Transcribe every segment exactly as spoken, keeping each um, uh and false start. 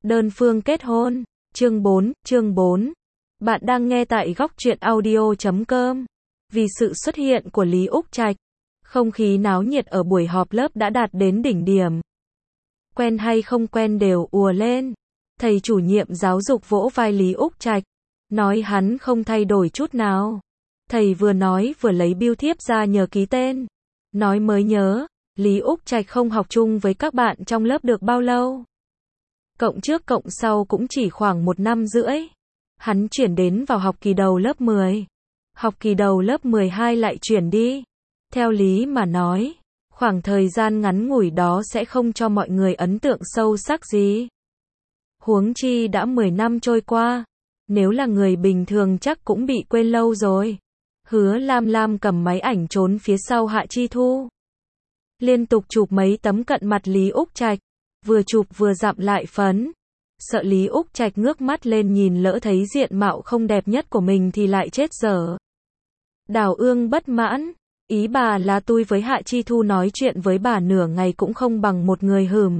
Đơn phương kết hôn. Chương bốn, chương bốn. Bạn đang nghe tại góc truyện audio chấm com. Vì sự xuất hiện của Lý Úc Trạch, không khí náo nhiệt ở buổi họp lớp đã đạt đến đỉnh điểm. Quen hay không quen đều ùa lên. Thầy chủ nhiệm giáo dục vỗ vai Lý Úc Trạch, nói hắn không thay đổi chút nào. Thầy vừa nói vừa lấy bưu thiếp ra nhờ ký tên. Nói mới nhớ, Lý Úc Trạch không học chung với các bạn trong lớp được bao lâu. Cộng trước cộng sau cũng chỉ khoảng một năm rưỡi. Hắn chuyển đến vào học kỳ đầu lớp mười. Học kỳ đầu lớp mười hai lại chuyển đi. Theo lý mà nói, khoảng thời gian ngắn ngủi đó sẽ không cho mọi người ấn tượng sâu sắc gì. Huống chi đã mười năm trôi qua, nếu là người bình thường chắc cũng bị quên lâu rồi. Hứa Lam Lam cầm máy ảnh trốn phía sau Hạ Chi Thu. Liên tục chụp mấy tấm cận mặt Lý Úc Trạch, vừa chụp vừa dặm lại phấn. Sợ Lý Úc Trạch ngước mắt lên nhìn lỡ thấy diện mạo không đẹp nhất của mình thì lại chết dở. Đào Ương bất mãn, ý bà là tôi với Hạ Chi Thu nói chuyện với bà nửa ngày cũng không bằng một người hửm.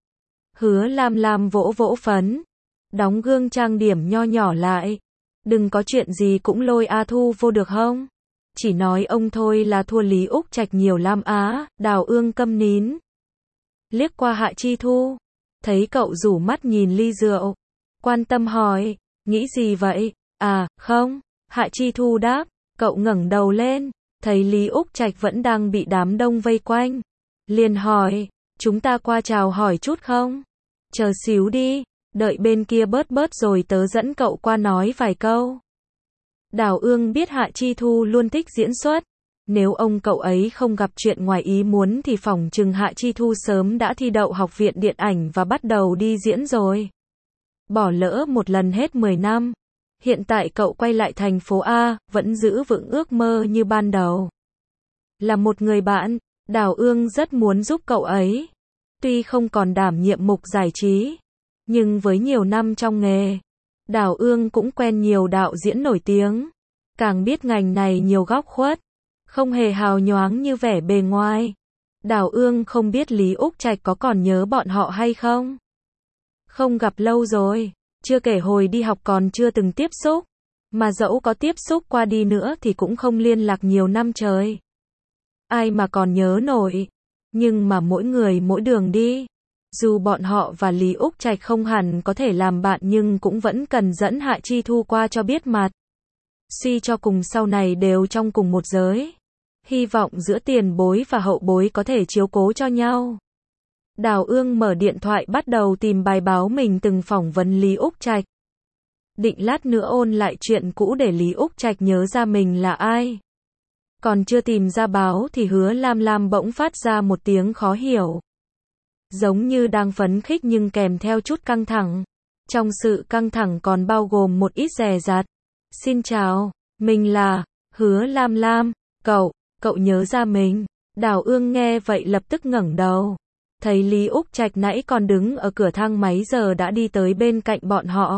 Hứa Lam Lam vỗ vỗ phấn, đóng gương trang điểm nho nhỏ lại. Đừng có chuyện gì cũng lôi A Thu vô được không? Chỉ nói ông thôi là thua Lý Úc Trạch nhiều lắm á. Đào Ương câm nín. Liếc qua Hạ Chi Thu, thấy cậu rủ mắt nhìn ly rượu, quan tâm hỏi, nghĩ gì vậy? À, không. Hạ Chi Thu đáp. Cậu ngẩng đầu lên, thấy Lý Úc Trạch vẫn đang bị đám đông vây quanh, liền hỏi, chúng ta qua chào hỏi chút không? Chờ xíu đi, đợi bên kia bớt bớt rồi tớ dẫn cậu qua nói vài câu. Đào Ương biết Hạ Chi Thu luôn thích diễn xuất, nếu ông cậu ấy không gặp chuyện ngoài ý muốn thì phỏng chừng Hạ Chi Thu sớm đã thi đậu học viện điện ảnh và bắt đầu đi diễn rồi. Bỏ lỡ một lần hết mười năm. Hiện tại cậu quay lại thành phố A, vẫn giữ vững ước mơ như ban đầu. Là một người bạn, Đào Ương rất muốn giúp cậu ấy. Tuy không còn đảm nhiệm mục giải trí, nhưng với nhiều năm trong nghề, Đào Ương cũng quen nhiều đạo diễn nổi tiếng. Càng biết ngành này nhiều góc khuất, không hề hào nhoáng như vẻ bề ngoài. Đào Ương không biết Lý Úc Trạch có còn nhớ bọn họ hay không. Không gặp lâu rồi. Chưa kể hồi đi học còn chưa từng tiếp xúc, mà dẫu có tiếp xúc qua đi nữa thì cũng không liên lạc nhiều năm trời. Ai mà còn nhớ nổi, nhưng mà mỗi người mỗi đường đi. Dù bọn họ và Lý Úc Trạch không hẳn có thể làm bạn nhưng cũng vẫn cần dẫn Hạ Chi Thu qua cho biết mặt. Suy cho cùng sau này đều trong cùng một giới. Hy vọng giữa tiền bối và hậu bối có thể chiếu cố cho nhau. Đào Ương mở điện thoại bắt đầu tìm bài báo mình từng phỏng vấn Lý Úc Trạch. Định lát nữa ôn lại chuyện cũ để Lý Úc Trạch nhớ ra mình là ai. Còn chưa tìm ra báo thì Hứa Lam Lam bỗng phát ra một tiếng khó hiểu. Giống như đang phấn khích nhưng kèm theo chút căng thẳng. Trong sự căng thẳng còn bao gồm một ít dè dặt. Xin chào, mình là Hứa Lam Lam, cậu, cậu nhớ ra mình. Đào Ương nghe vậy lập tức ngẩng đầu. Thấy Lý Úc Trạch nãy còn đứng ở cửa thang máy giờ đã đi tới bên cạnh bọn họ.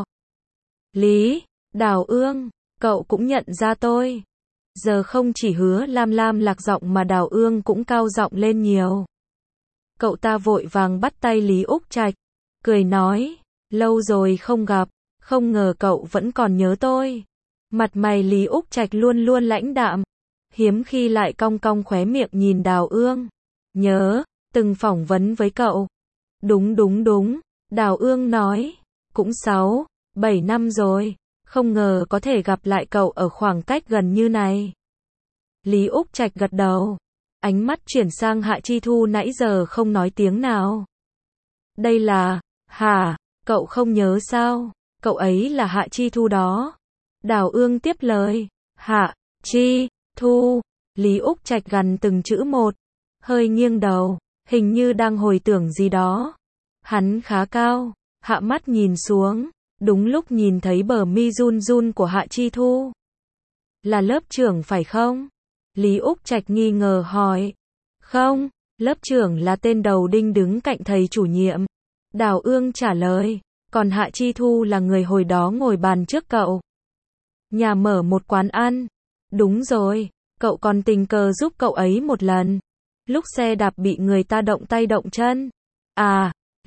Lý, Đào Ương, cậu cũng nhận ra tôi. Giờ không chỉ Hứa Lam Lam lạc giọng mà Đào Ương cũng cao giọng lên nhiều. Cậu ta vội vàng bắt tay Lý Úc Trạch, cười nói, lâu rồi không gặp, không ngờ cậu vẫn còn nhớ tôi. Mặt mày Lý Úc Trạch luôn luôn lãnh đạm, hiếm khi lại cong cong khóe miệng nhìn Đào Ương. Nhớ, từng phỏng vấn với cậu. Đúng đúng đúng, Đào Ương nói, cũng sáu, bảy năm rồi, không ngờ có thể gặp lại cậu ở khoảng cách gần như này. Lý Úc Trạch gật đầu, ánh mắt chuyển sang Hạ Chi Thu nãy giờ không nói tiếng nào. Đây là, hả, cậu không nhớ sao, cậu ấy là Hạ Chi Thu đó. Đào Ương tiếp lời, Hạ, Chi, Thu, Lý Úc Trạch gằn từng chữ một, hơi nghiêng đầu. Hình như đang hồi tưởng gì đó. Hắn khá cao, hạ mắt nhìn xuống, đúng lúc nhìn thấy bờ mi run run của Hạ Chi Thu. Là lớp trưởng phải không? Lý Úc Trạch nghi ngờ hỏi. Không, lớp trưởng là tên đầu đinh đứng cạnh thầy chủ nhiệm. Đào Ương trả lời, còn Hạ Chi Thu là người hồi đó ngồi bàn trước cậu. Nhà mở một quán ăn. Đúng rồi, cậu còn tình cờ giúp cậu ấy một lần. Lúc xe đạp bị người ta động tay động chân. À,